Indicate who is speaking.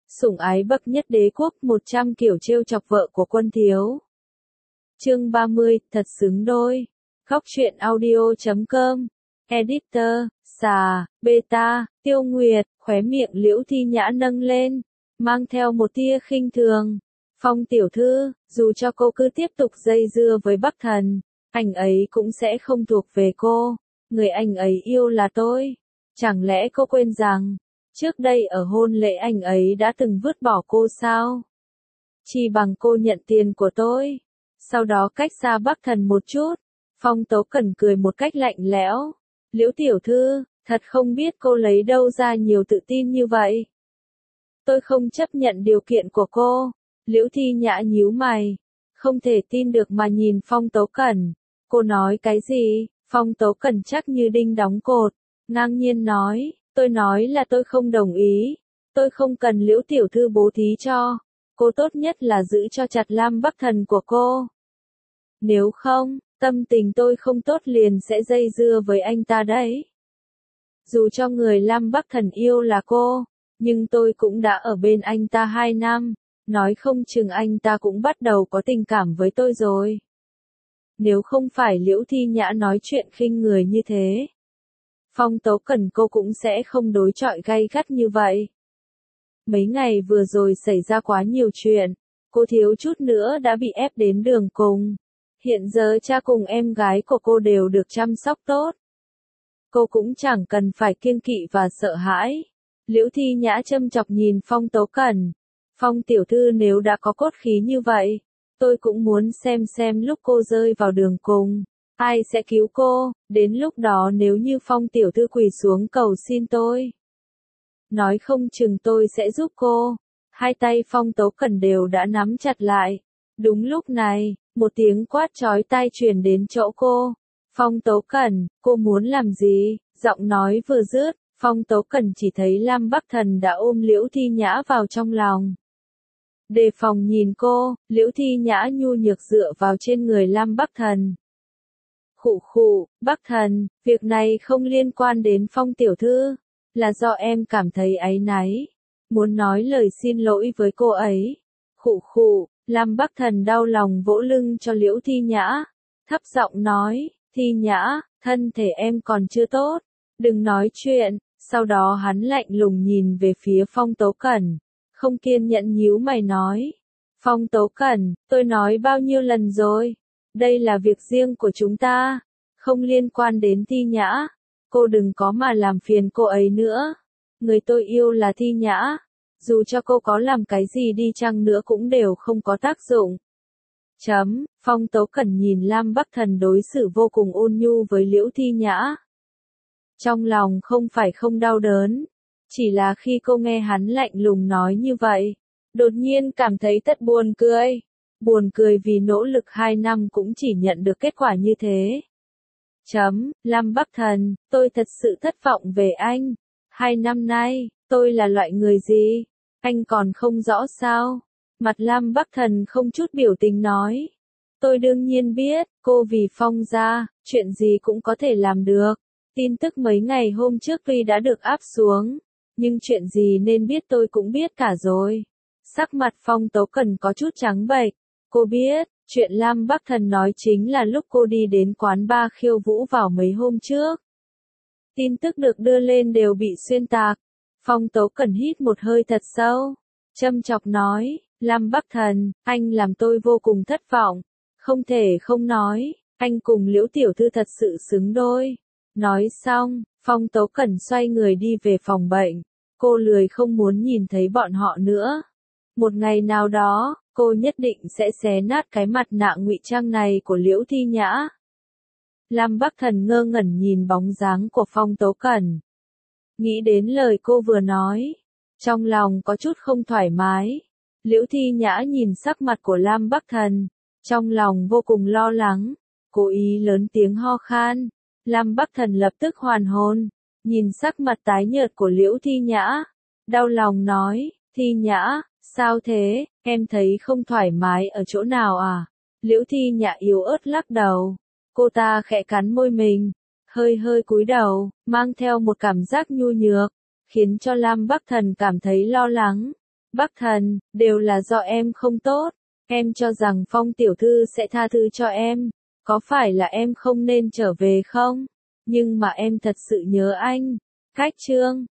Speaker 1: Sủng ái bậc nhất đế quốc 100 kiểu trêu chọc vợ của quân thiếu. Chương 30, thật xứng đôi. Góc truyện audio.com. Editor, xà, beta, Tiêu Nguyệt, khóe miệng Liễu Thi Nhã nâng lên, mang theo một tia khinh thường. Phong tiểu thư, dù cho cô cứ tiếp tục dây dưa với Bắc Thần, anh ấy cũng sẽ không thuộc về cô. Người anh ấy yêu là tôi. Chẳng lẽ cô quên rằng, trước đây ở hôn lễ anh ấy đã từng vứt bỏ cô sao? Chỉ bằng cô nhận tiền của tôi. Sau đó cách xa Bắc Thần một chút, Phong Tố Cẩn cười một cách lạnh lẽo. Liễu tiểu thư, thật không biết cô lấy đâu ra nhiều tự tin như vậy. Tôi không chấp nhận điều kiện của cô. Liễu Thi Nhã nhíu mày, không thể tin được mà nhìn Phong Tố Cẩn. Cô nói cái gì? Phong Tố Cẩn chắc như đinh đóng cột, ngang nhiên nói, tôi nói là tôi không đồng ý. Tôi không cần Liễu tiểu thư bố thí cho. Cô tốt nhất là giữ cho chặt Lam Bắc Thần của cô. Nếu không, tâm tình tôi không tốt liền sẽ dây dưa với anh ta đấy. Dù cho người Lam Bắc Thần yêu là cô, nhưng tôi cũng đã ở bên anh ta 2 năm, nói không chừng anh ta cũng bắt đầu có tình cảm với tôi rồi. Nếu không phải Liễu Thi Nhã nói chuyện khinh người như thế, Phong Tố Cẩn cô cũng sẽ không đối chọi gay gắt như vậy. Mấy ngày vừa rồi xảy ra quá nhiều chuyện, cô thiếu chút nữa đã bị ép đến đường cùng. Hiện giờ cha cùng em gái của cô đều được chăm sóc tốt. Cô cũng chẳng cần phải kiêng kỵ và sợ hãi. Liễu Thi Nhã châm chọc nhìn Phong Tố Cẩn. Phong tiểu thư nếu đã có cốt khí như vậy, tôi cũng muốn xem lúc cô rơi vào đường cùng, ai sẽ cứu cô, đến lúc đó nếu như Phong tiểu thư quỳ xuống cầu xin tôi. Nói không chừng tôi sẽ giúp cô. Hai tay Phong Tố Cẩn đều đã nắm chặt lại. Đúng lúc này, một tiếng quát chói tai truyền đến chỗ cô. Phong Tố Cẩn, cô muốn làm gì? Giọng nói vừa dứt, Phong Tố Cẩn chỉ thấy Lam Bắc Thần đã ôm Liễu Thi Nhã vào trong lòng. Đề phòng nhìn cô, Liễu Thi Nhã nhu nhược dựa vào trên người Lam Bắc Thần. Khụ khụ, Bắc Thần, việc này không liên quan đến Phong tiểu thư, là do em cảm thấy áy náy, muốn nói lời xin lỗi với cô ấy. Khụ khụ, Lam Bắc Thần đau lòng vỗ lưng cho Liễu Thi Nhã, thấp giọng nói, Thi Nhã, thân thể em còn chưa tốt, đừng nói chuyện. Sau đó hắn lạnh lùng nhìn về phía Phong Tố Cẩn, không kiên nhẫn nhíu mày nói. Phong Tố Cẩn, tôi nói bao nhiêu lần rồi, đây là việc riêng của chúng ta, không liên quan đến Thi Nhã, cô đừng có mà làm phiền cô ấy nữa. Người tôi yêu là Thi Nhã, dù cho cô có làm cái gì đi chăng nữa cũng đều không có tác dụng. Phong Tố Cẩn nhìn Lam Bắc Thần đối xử vô cùng ôn nhu với Liễu Thi Nhã. Trong lòng không phải không đau đớn, chỉ là khi cô nghe hắn lạnh lùng nói như vậy, đột nhiên cảm thấy thật buồn cười. Buồn cười vì nỗ lực 2 năm cũng chỉ nhận được kết quả như thế. Lam Bắc Thần, tôi thật sự thất vọng về anh. 2 năm nay, tôi là loại người gì? Anh còn không rõ sao? Mặt Lam Bắc Thần không chút biểu tình nói. Tôi đương nhiên biết, cô vì Phong gia, chuyện gì cũng có thể làm được. Tin tức mấy ngày hôm trước tuy đã được áp xuống, nhưng chuyện gì nên biết tôi cũng biết cả rồi. Sắc mặt Phong Tố Cẩn có chút trắng bệch. Cô biết, chuyện Lam Bắc Thần nói chính là lúc cô đi đến quán bar khiêu vũ vào mấy hôm trước. Tin tức được đưa lên đều bị xuyên tạc. Phong Tố Cẩn hít một hơi thật sâu, châm chọc nói, Lam Bắc Thần, anh làm tôi vô cùng thất vọng. Không thể không nói, anh cùng Liễu tiểu thư thật sự xứng đôi. Nói xong, Phong Tố Cẩn xoay người đi về phòng bệnh. Cô lười không muốn nhìn thấy bọn họ nữa. Một ngày nào đó, cô nhất định sẽ xé nát cái mặt nạ ngụy trang này của Liễu Thi Nhã. Lam Bắc Thần ngơ ngẩn nhìn bóng dáng của Phong Tố Cẩn. Nghĩ đến lời cô vừa nói, trong lòng có chút không thoải mái. Liễu Thi Nhã nhìn sắc mặt của Lam Bắc Thần, trong lòng vô cùng lo lắng, cố ý lớn tiếng ho khan. Lam Bắc Thần lập tức hoàn hồn, nhìn sắc mặt tái nhợt của Liễu Thi Nhã, đau lòng nói, Thi Nhã, sao thế, em thấy không thoải mái ở chỗ nào à? Liễu Thi Nhã yếu ớt lắc đầu, cô ta khẽ cắn môi mình, hơi cúi đầu, mang theo một cảm giác nhu nhược, khiến cho Lam Bắc Thần cảm thấy lo lắng. Bắc Thần, đều là do em không tốt. Em cho rằng Phong tiểu thư sẽ tha thứ cho em. Có phải là em không nên trở về không? Nhưng mà em thật sự nhớ anh. Khách Trương,